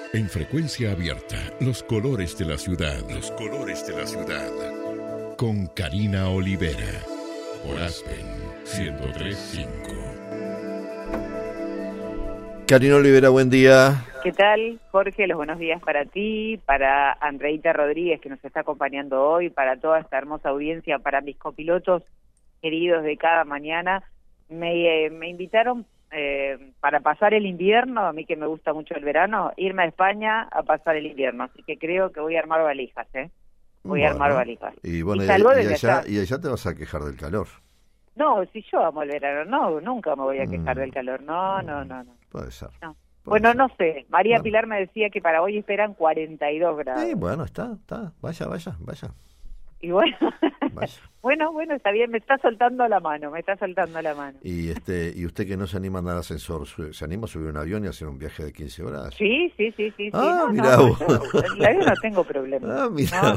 En frecuencia abierta, los colores de la ciudad. Los colores de la ciudad. Con Karina Olivera. Por Aspen 103.5. Karina Olivera, buen día. ¿Qué tal, Jorge? Los buenos días para ti, para Andreita Rodríguez, que nos está acompañando hoy, para toda esta hermosa audiencia, para mis copilotos queridos de cada mañana. Me invitaron para pasar el invierno, a mí que me gusta mucho el verano, irme a España a pasar el invierno. Así que creo que voy a armar valijas, Voy a armar valijas. Y bueno, y allá te vas a quejar del calor. No, si yo amo el verano, nunca me voy a quejar del calor. No. Puede ser. No. Bueno, no sé. María Pilar me decía que para hoy esperan 42 grados. Sí, bueno, está. Vaya. Y bueno, Vaya. bueno, está bien, me está soltando la mano. Y usted que no se anima a andar al ascensor, ¿se anima a subir un avión y hacer un viaje de 15 horas? Sí. Ah, mirá vos. En el avión no tengo problema. Ah, mirá.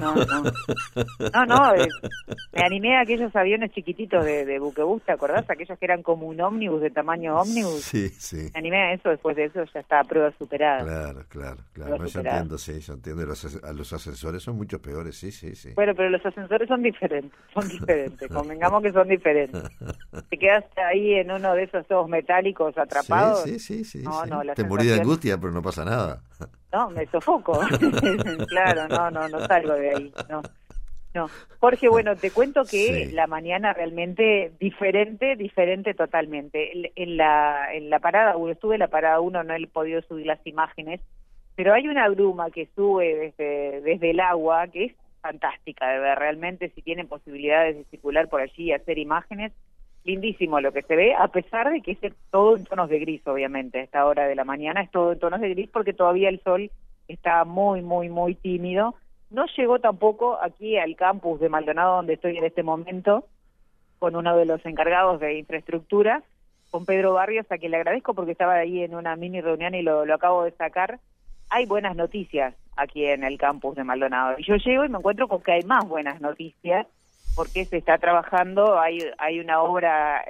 No, me animé a aquellos aviones chiquititos de buquebús, ¿te acordás? Aquellos que eran como un ómnibus, de tamaño ómnibus. Sí. Me animé a eso, después de eso ya está a prueba superada. Claro. No, yo entiendo. A los ascensores son mucho peores, sí. Bueno, pero los ascensores son diferentes, convengamos que son diferentes. Te quedas ahí en uno de esos ojos metálicos atrapados. Sí. No, te morí de angustia, pero no pasa nada. No, me sofoco. Claro, no salgo de ahí, no. Jorge, bueno, te cuento que la mañana realmente diferente totalmente. En la parada 1, estuve en la parada 1, no he podido subir las imágenes, pero hay una bruma que sube desde el agua, que es fantástica de ver, realmente si tienen posibilidades de circular por allí y hacer imágenes, lindísimo lo que se ve, a pesar de que es todo en tonos de gris, obviamente, a esta hora de la mañana es todo en tonos de gris porque todavía el sol está muy tímido. No llegó tampoco aquí al campus de Maldonado, donde estoy en este momento, con uno de los encargados de infraestructura, con Pedro Barrios, a quien le agradezco porque estaba ahí en una mini reunión y lo acabo de sacar. Hay buenas noticias aquí en el campus de Maldonado. Y yo llego y me encuentro con que hay más buenas noticias, porque se está trabajando, hay una obra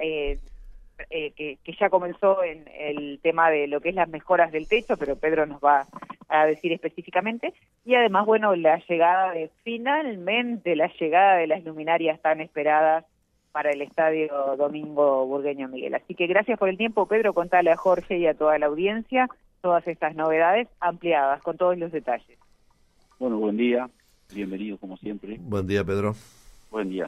que ya comenzó en el tema de lo que es las mejoras del techo, pero Pedro nos va a decir específicamente. Y además, bueno, finalmente la llegada de las luminarias tan esperadas para el Estadio Domingo Burgueño Miguel. Así que gracias por el tiempo, Pedro. Contale a Jorge y a toda la audiencia todas estas novedades ampliadas, con todos los detalles. Bueno, buen día, bienvenido como siempre. Buen día, Pedro. Buen día.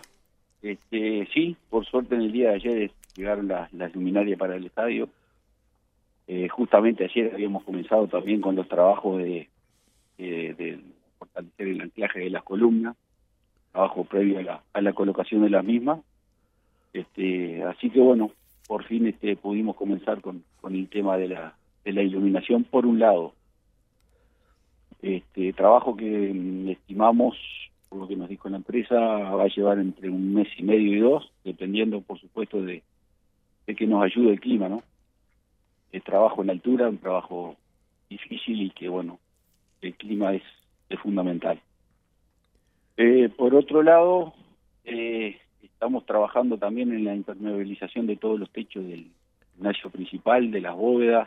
Sí, por suerte en el día de ayer llegaron las luminarias para el estadio. Justamente ayer habíamos comenzado también con los trabajos de fortalecer el anclaje de las columnas, trabajo previo a la colocación de las mismas. Así que bueno, por fin pudimos comenzar con el tema de la iluminación por un lado. Trabajo que estimamos, por lo que nos dijo la empresa, va a llevar entre 1 mes y medio y 2, dependiendo por supuesto de que nos ayude el clima, ¿no? El trabajo en altura, un trabajo difícil y que bueno, el clima es fundamental. Por otro lado, estamos trabajando también en la impermeabilización de todos los techos del gimnasio principal, de las bóvedas,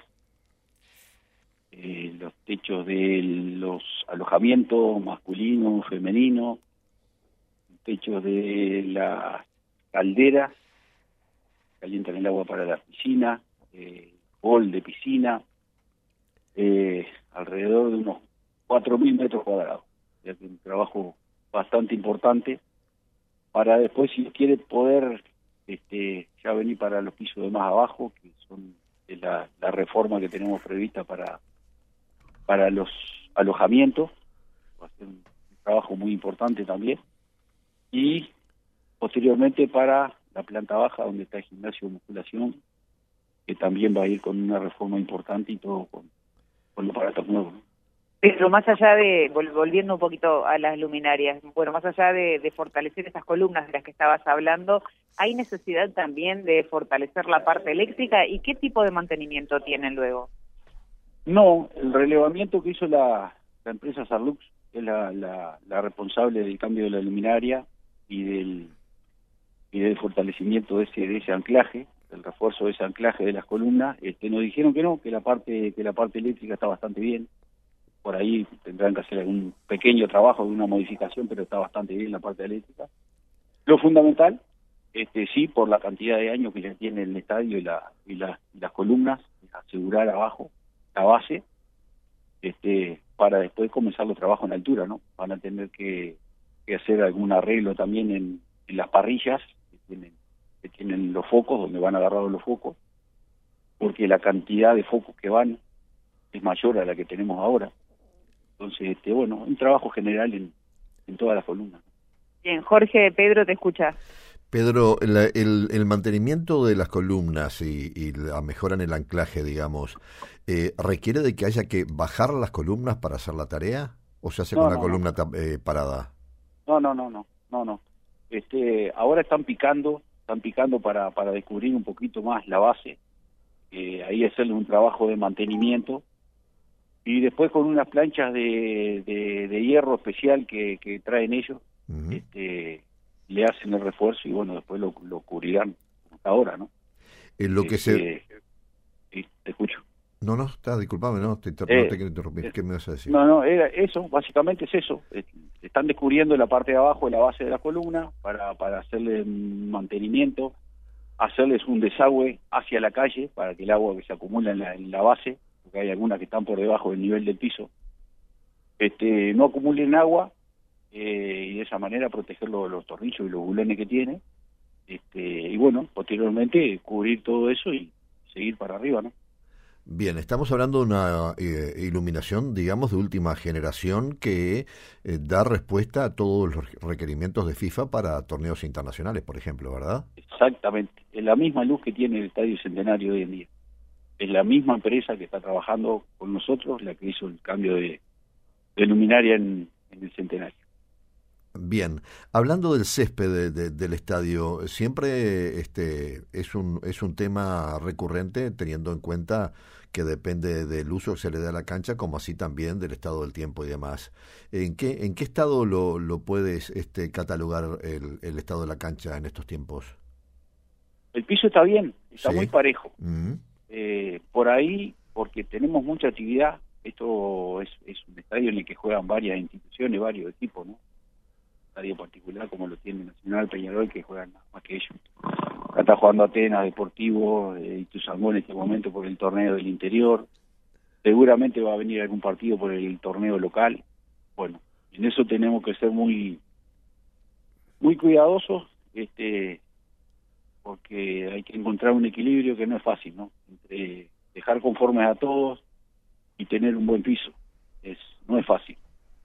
los techos de los alojamientos masculinos, femeninos, techos de las calderas, calientan el agua para la piscina, hall de piscina, alrededor de unos 4.000 metros cuadrados. O sea que un trabajo bastante importante para después, si quiere, poder ya venir para los pisos de más abajo, que son la reforma que tenemos prevista para los alojamientos. Va a ser un trabajo muy importante también. Y posteriormente para la planta baja, donde está el gimnasio de musculación, que también va a ir con una reforma importante y todo con los aparatos nuevos. Pero más allá de, volviendo un poquito a las luminarias, bueno, más allá de fortalecer esas columnas de las que estabas hablando, ¿hay necesidad también de fortalecer la parte eléctrica? ¿Y qué tipo de mantenimiento tienen luego? No, el relevamiento que hizo la empresa Sarlux, que es la responsable del cambio de la luminaria y del fortalecimiento de ese anclaje, del refuerzo de ese anclaje de las columnas, nos dijeron que no, que la parte eléctrica está bastante bien. por ahí tendrán que hacer algún pequeño trabajo de una modificación, pero está bastante bien la parte eléctrica. Lo fundamental, sí, por la cantidad de años que ya tiene el estadio y las columnas, es asegurar abajo la base, para después comenzar los trabajos en altura, ¿no? Van a tener que hacer algún arreglo también en las parrillas que tienen los focos, donde van agarrados los focos, porque la cantidad de focos que van es mayor a la que tenemos ahora. Entonces, bueno, un trabajo general en todas las columnas. Bien, Jorge, Pedro te escucha. Pedro, el mantenimiento de las columnas y la mejora en el anclaje, digamos, ¿requiere de que haya que bajar las columnas para hacer la tarea? ¿O se hace con la columna parada? No. Ahora están picando para descubrir un poquito más la base. Ahí hacerle un trabajo de mantenimiento. Y después con unas planchas de hierro especial que traen ellos, uh-huh. Le hacen el refuerzo y bueno, después lo cubrirán hasta ahora, ¿no? Lo que sí, te escucho. No, disculpame, no te quiero interrumpir. ¿Qué me vas a decir? No, era eso, básicamente es eso. Están descubriendo la parte de abajo de la base de la columna para hacerle mantenimiento, hacerles un desagüe hacia la calle para que el agua que se acumula en la base, porque hay algunas que están por debajo del nivel del piso, no acumulen agua, y de esa manera proteger los tornillos y los bulones que tiene, y bueno, posteriormente cubrir todo eso y seguir para arriba, ¿no? Bien, estamos hablando de una iluminación, digamos, de última generación que da respuesta a todos los requerimientos de FIFA para torneos internacionales, por ejemplo, ¿verdad? Exactamente, es la misma luz que tiene el Estadio Centenario hoy en día. Es la misma empresa que está trabajando con nosotros, la que hizo el cambio de luminaria en el Centenario. Bien, hablando del césped del estadio, siempre es un tema recurrente, teniendo en cuenta que depende del uso que se le da a la cancha, como así también del estado del tiempo y demás. ¿En qué estado lo puedes catalogar el estado de la cancha en estos tiempos? El piso está bien, está ¿Sí? muy parejo. Uh-huh. Por ahí, porque tenemos mucha actividad, esto es un estadio en el que juegan varias instituciones, varios equipos, ¿no? Estadio particular como lo tiene Nacional, Peñarol, que juegan más que ellos. Acá está jugando Atenas, Deportivo, Ituzaingó en este momento por el torneo del interior. Seguramente va a venir algún partido por el torneo local. Bueno, en eso tenemos que ser muy cuidadosos, porque hay que encontrar un equilibrio que no es fácil, ¿no? Entre dejar conformes a todos y tener un buen piso. No es fácil.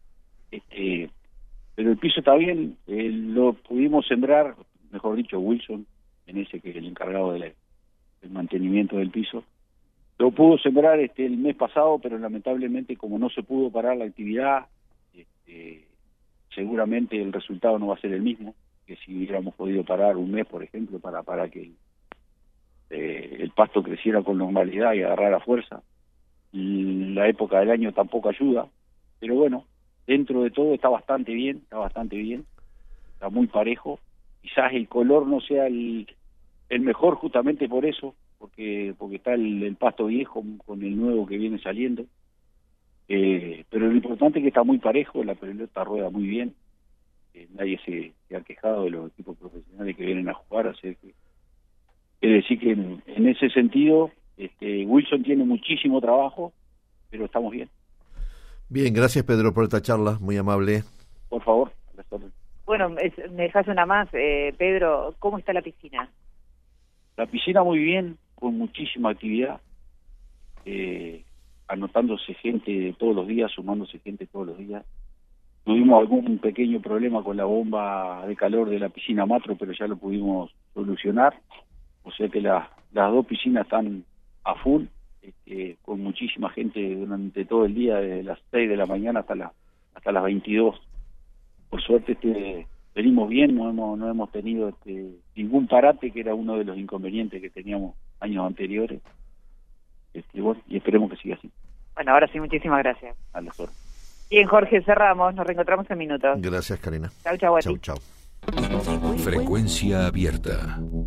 Pero el piso está bien, lo pudimos sembrar, mejor dicho, Wilson, en ese que es el encargado del mantenimiento del piso. Lo pudo sembrar el mes pasado, pero lamentablemente como no se pudo parar la actividad, seguramente el resultado no va a ser el mismo que si hubiéramos podido parar un mes, por ejemplo, para que el pasto creciera con normalidad y agarrara fuerza. Y la época del año tampoco ayuda, pero bueno, dentro de todo está bastante bien, está muy parejo. Quizás el color no sea el mejor justamente por eso, porque está el pasto viejo con el nuevo que viene saliendo. Pero lo importante es que está muy parejo, la pelota rueda muy bien. Nadie se ha quejado de los equipos profesionales que vienen a jugar, así que es decir que en ese sentido Wilson tiene muchísimo trabajo, pero estamos bien. Bien, gracias Pedro por esta charla, muy amable. Por favor. Bueno, me dejas una más, Pedro, ¿cómo está la piscina? La piscina muy bien, con muchísima actividad, anotándose gente todos los días, sumándose gente todos los días. Tuvimos algún pequeño problema con la bomba de calor de la piscina Matro, pero ya lo pudimos solucionar. O sea que las dos piscinas están a full, con muchísima gente durante todo el día, desde las 6 de la mañana hasta las 22. Por suerte venimos bien, no hemos tenido ningún parate, que era uno de los inconvenientes que teníamos años anteriores. Bueno, y esperemos que siga así. Bueno, ahora sí, muchísimas gracias. A las horas. Bien, Jorge, cerramos, nos reencontramos en minutos. Gracias, Karina. Chau, Chau. Frecuencia abierta.